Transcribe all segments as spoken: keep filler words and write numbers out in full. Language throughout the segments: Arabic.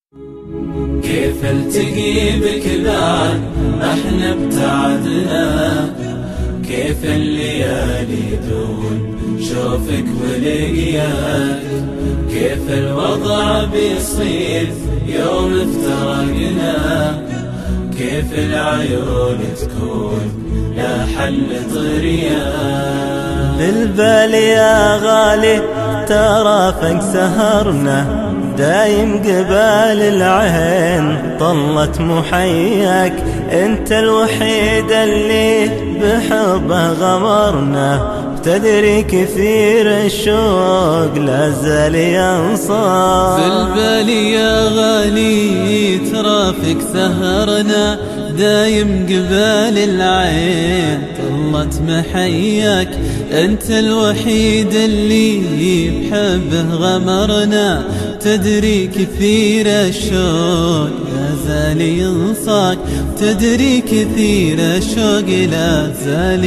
كيف التقي بك بعد ما احنا ابتعدنا، كيف الليالي دون شوفك ولقياك، كيف الوضع بيصير يوم افترقنا، كيف العيون تكون لا حل طرياك. بالبال يا غالي ترى فوق سهرنا، دايم قبال العين طلت محياك، انت الوحيد اللي بحبه غمرنا، تدري كثير الشوق لازال ينصار. بالبال يا غالي ترى فيك سهرنا، دايم قبال العين طلت محياك، انت الوحيد اللي بحبه غمرنا، تدري كثير الشوق لازال ينصاك، تدري كثير الشوق لازال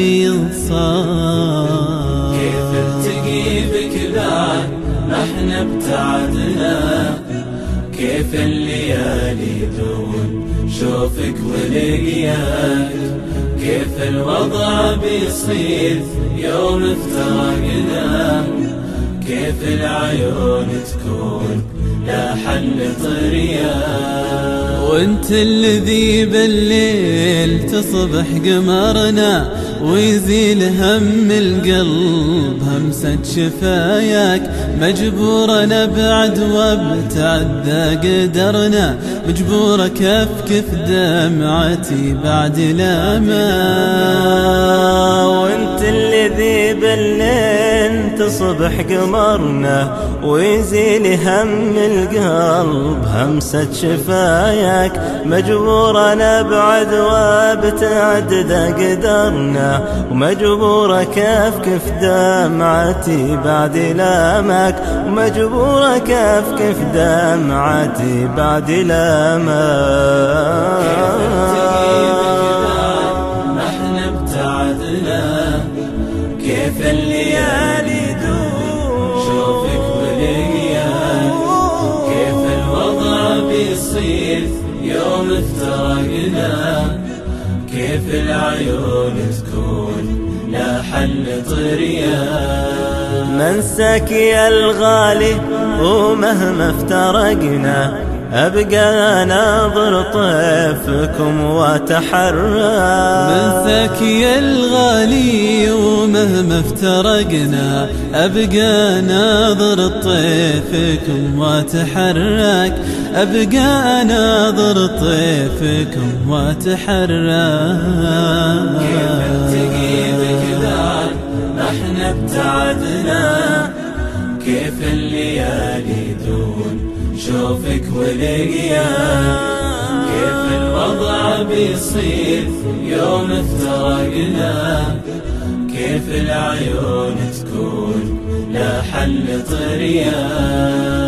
ينصاك. كيف التقي بك بعد ما احنا ابتعدنا، كيف الليالي دون شوفك ولقياك، كيف الوضع بيصير يوم افترقنا، كيف العيون تكون لا حل طرياك. وانت الذي بالليل تصبح قمرنا، ويزيل هم القلب همسة شفاياك، مجبورة نبعد وابتعد قدرنا، مجبورة كفكف دمعتي بعد لاما. وانت الذي بالليل تصبح قمرنا، ويزيل هم القلب همسة شفاياك، مجبورة نبعد وابتعد قدرنا، ومجبورة كفكف دمعتي بعد لامك، ومجبورة كفكف دمعتي بعد لامك. احنا ابتعدنا، كيف الليالي دون شوفك ولقياك، كيف الوضع بيصير يوم افترقنا، كيف العيون تكون لا حل طرياك. منساك يا الغالي ومهما افترقنا، أبقى ناظر طيفكم واتحرى. منساك يا الغالي ومهما افترقنا، أبقى ناظر طيفكم واتحرك، أبقى ناظر طيفكم واتحرك. كيف التقي بك بعد ما احنا ابتعدنا، كيف الليالي دون شوفك ولقياك، كيف الوضع بيصير يوم افترقنا، كيف العيون تكون لا حل طرياك.